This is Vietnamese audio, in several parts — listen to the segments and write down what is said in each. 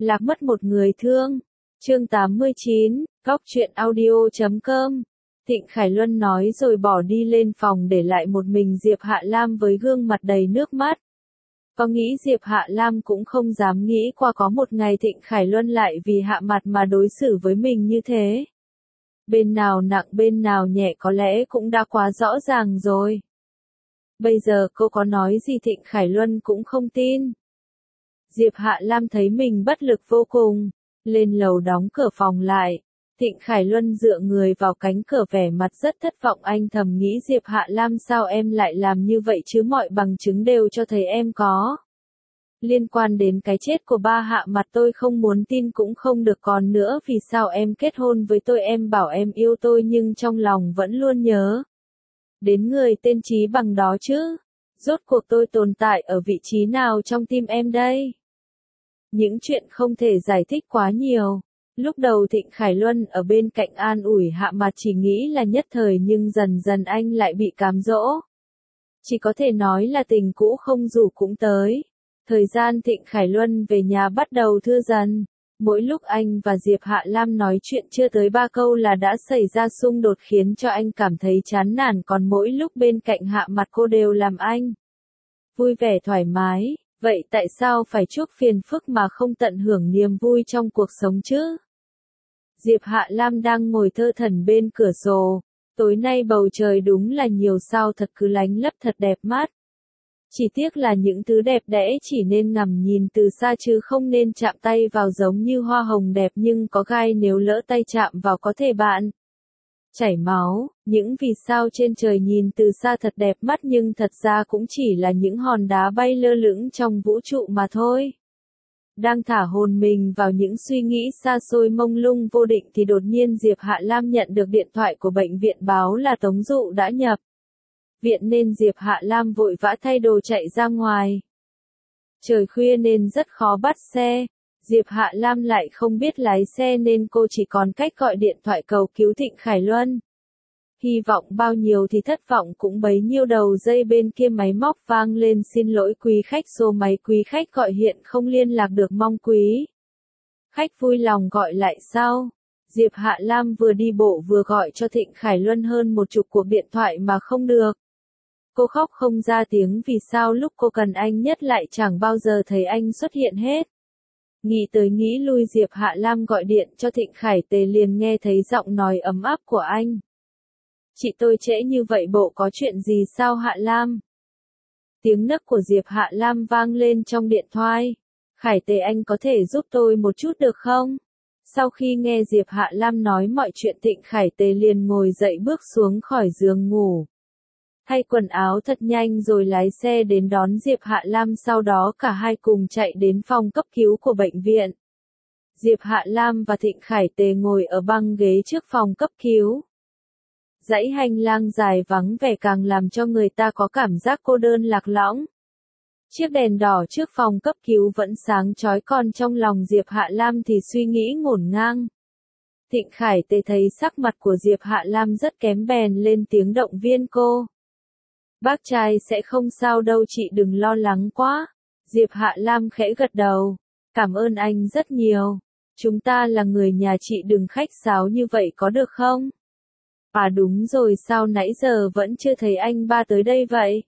Lạc mất một người thương. Chương 89, Góc truyện audio.com. Thịnh Khải Luân nói rồi bỏ đi lên phòng để lại một mình Diệp Hạ Lam với gương mặt đầy nước mắt. Có nghĩ Diệp Hạ Lam cũng không dám nghĩ qua có một ngày Thịnh Khải Luân lại vì hạ mặt mà đối xử với mình như thế. Bên nào nặng bên nào nhẹ có lẽ cũng đã quá rõ ràng rồi. Bây giờ cô có nói gì Thịnh Khải Luân cũng không tin. Diệp Hạ Lam thấy mình bất lực vô cùng, lên lầu đóng cửa phòng lại. Thịnh Khải Luân dựa người vào cánh cửa vẻ mặt rất thất vọng, anh thầm nghĩ Diệp Hạ Lam sao em lại làm như vậy chứ, mọi bằng chứng đều cho thấy em có. Liên quan đến cái chết của ba Hạ Mặt tôi không muốn tin cũng không được, còn nữa vì sao em kết hôn với tôi, em bảo em yêu tôi nhưng trong lòng vẫn luôn nhớ đến người tên Chí Bằng đó chứ. Rốt cuộc tôi tồn tại ở vị trí nào trong tim em đây? Những chuyện không thể giải thích quá nhiều. Lúc đầu Thịnh Khải Luân ở bên cạnh an ủi Hạ Mặt chỉ nghĩ là nhất thời, nhưng dần dần anh lại bị cám dỗ. Chỉ có thể nói là tình cũ không rủ cũng tới. Thời gian Thịnh Khải Luân về nhà bắt đầu thưa dần. Mỗi lúc anh và Diệp Hạ Lam nói chuyện chưa tới 3 câu là đã xảy ra xung đột khiến cho anh cảm thấy chán nản, còn mỗi lúc bên cạnh Hạ Mặt cô đều làm anh vui vẻ thoải mái. Vậy tại sao phải chuốc phiền phức mà không tận hưởng niềm vui trong cuộc sống chứ? Diệp Hạ Lam đang ngồi thơ thẩn bên cửa sổ. Tối nay bầu trời đúng là nhiều sao thật cứ lánh lấp thật đẹp mắt. Chỉ tiếc là những thứ đẹp đẽ chỉ nên ngắm nhìn từ xa chứ không nên chạm tay vào, giống như hoa hồng đẹp nhưng có gai, nếu lỡ tay chạm vào có thể bạn chảy máu. Những vì sao trên trời nhìn từ xa thật đẹp mắt nhưng thật ra cũng chỉ là những hòn đá bay lơ lửng trong vũ trụ mà thôi. Đang thả hồn mình vào những suy nghĩ xa xôi mông lung vô định thì đột nhiên Diệp Hạ Lam nhận được điện thoại của bệnh viện báo là Tống Dụ đã nhập viện, nên Diệp Hạ Lam vội vã thay đồ chạy ra ngoài. Trời khuya nên rất khó bắt xe. Diệp Hạ Lam lại không biết lái xe nên cô chỉ còn cách gọi điện thoại cầu cứu Thịnh Khải Luân. Hy vọng bao nhiêu thì thất vọng cũng bấy nhiêu, đầu dây bên kia máy móc vang lên: xin lỗi quý khách, số máy quý khách gọi hiện không liên lạc được, mong quý khách vui lòng gọi lại sau. Diệp Hạ Lam vừa đi bộ vừa gọi cho Thịnh Khải Luân hơn 10 cuộc điện thoại mà không được. Cô khóc không ra tiếng vì sao lúc cô cần anh nhất lại chẳng bao giờ thấy anh xuất hiện hết. Nghĩ tới nghĩ lui, Diệp Hạ Lam gọi điện cho Thịnh Khải Tề, liền nghe thấy giọng nói ấm áp của anh. Chị tôi trễ như vậy bộ có chuyện gì sao Hạ Lam? Tiếng nấc của Diệp Hạ Lam vang lên trong điện thoại. Khải Tề, anh có thể giúp tôi một chút được không? Sau khi nghe Diệp Hạ Lam nói mọi chuyện, Thịnh Khải Tề liền ngồi dậy bước xuống khỏi giường ngủ. Thay quần áo thật nhanh rồi lái xe đến đón Diệp Hạ Lam, sau đó cả hai cùng chạy đến phòng cấp cứu của bệnh viện. Diệp Hạ Lam và Thịnh Khải Tề ngồi ở băng ghế trước phòng cấp cứu. Dãy hành lang dài vắng vẻ càng làm cho người ta có cảm giác cô đơn lạc lõng. Chiếc đèn đỏ trước phòng cấp cứu vẫn sáng chói, còn trong lòng Diệp Hạ Lam thì suy nghĩ ngổn ngang. Thịnh Khải Tề thấy sắc mặt của Diệp Hạ Lam rất kém bèn lên tiếng động viên cô. Bác trai sẽ không sao đâu chị, đừng lo lắng quá. Diệp Hạ Lam khẽ gật đầu. Cảm ơn anh rất nhiều. Chúng ta là người nhà chị, đừng khách sáo như vậy có được không? À đúng rồi, sao nãy giờ vẫn chưa thấy anh ba tới đây vậy?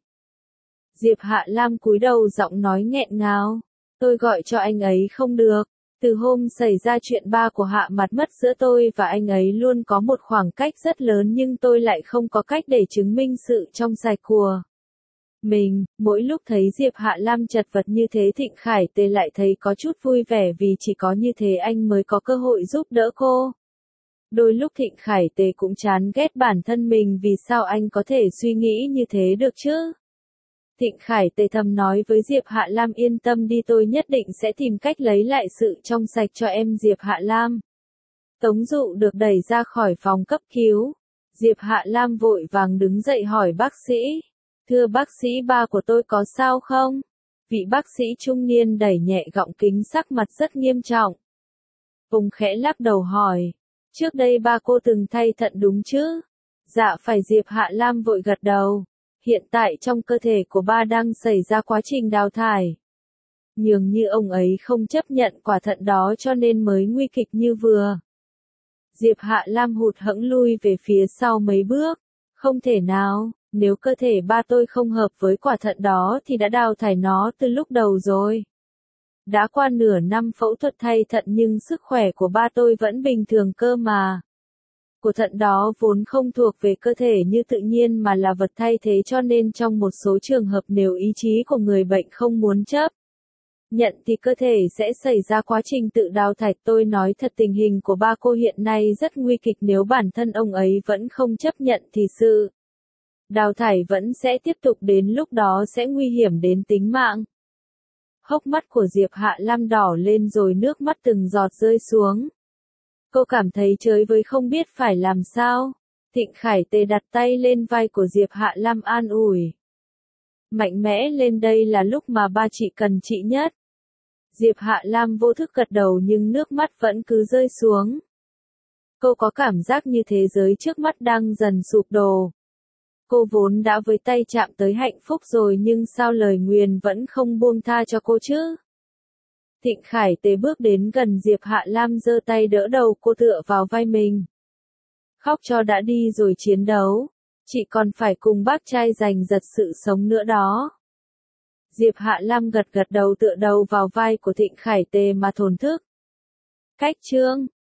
Diệp Hạ Lam cúi đầu giọng nói nghẹn ngào. Tôi gọi cho anh ấy không được. Từ hôm xảy ra chuyện ba của Hạ Mặt mất, giữa tôi và anh ấy luôn có một khoảng cách rất lớn, nhưng tôi lại không có cách để chứng minh sự trong sạch của mình. Mỗi lúc thấy Diệp Hạ Lam chật vật như thế, Thịnh Khải Tề lại thấy có chút vui vẻ, vì chỉ có như thế anh mới có cơ hội giúp đỡ cô. Đôi lúc Thịnh Khải Tề cũng chán ghét bản thân mình, vì sao anh có thể suy nghĩ như thế được chứ? Thịnh Khải Tề thầm nói với Diệp Hạ Lam: yên tâm đi, tôi nhất định sẽ tìm cách lấy lại sự trong sạch cho em Diệp Hạ Lam. Tống Dụ được đẩy ra khỏi phòng cấp cứu. Diệp Hạ Lam vội vàng đứng dậy hỏi bác sĩ. Thưa bác sĩ, ba của tôi có sao không? Vị bác sĩ trung niên đẩy nhẹ gọng kính, sắc mặt rất nghiêm trọng. Vùng khẽ lắc đầu hỏi. Trước đây ba cô từng thay thận đúng chứ? Dạ phải, Diệp Hạ Lam vội gật đầu. Hiện tại trong cơ thể của ba đang xảy ra quá trình đào thải. Nhường như ông ấy không chấp nhận quả thận đó cho nên mới nguy kịch như vừa. Diệp Hạ Lam hụt hẫng lui về phía sau mấy bước. Không thể nào, nếu cơ thể ba tôi không hợp với quả thận đó thì đã đào thải nó từ lúc đầu rồi. Đã qua nửa năm phẫu thuật thay thận nhưng sức khỏe của ba tôi vẫn bình thường cơ mà. Của thận đó vốn không thuộc về cơ thể như tự nhiên mà là vật thay thế cho nên trong một số trường hợp nếu ý chí của người bệnh không muốn chấp nhận thì cơ thể sẽ xảy ra quá trình tự đào thải. Tôi nói thật tình hình của ba cô hiện nay rất nguy kịch, nếu bản thân ông ấy vẫn không chấp nhận thì sự đào thải vẫn sẽ tiếp tục, đến lúc đó sẽ nguy hiểm đến tính mạng. Hốc mắt của Diệp Hạ Lam đỏ lên rồi nước mắt từng giọt rơi xuống. Cô cảm thấy chới với không biết phải làm sao. Thịnh Khải Tề đặt tay lên vai của Diệp Hạ Lam an ủi. Mạnh mẽ lên, đây là lúc mà ba chị cần chị nhất. Diệp Hạ Lam vô thức gật đầu nhưng nước mắt vẫn cứ rơi xuống. Cô có cảm giác như thế giới trước mắt đang dần sụp đổ. Cô vốn đã với tay chạm tới hạnh phúc rồi nhưng sao lời nguyền vẫn không buông tha cho cô chứ? Thịnh Khải Tề bước đến gần Diệp Hạ Lam giơ tay đỡ đầu cô tựa vào vai mình. Khóc cho đã đi rồi chiến đấu. Chị còn phải cùng bác trai giành giật sự sống nữa đó. Diệp Hạ Lam gật gật đầu tựa đầu vào vai của Thịnh Khải Tề mà thổn thức. Cách chương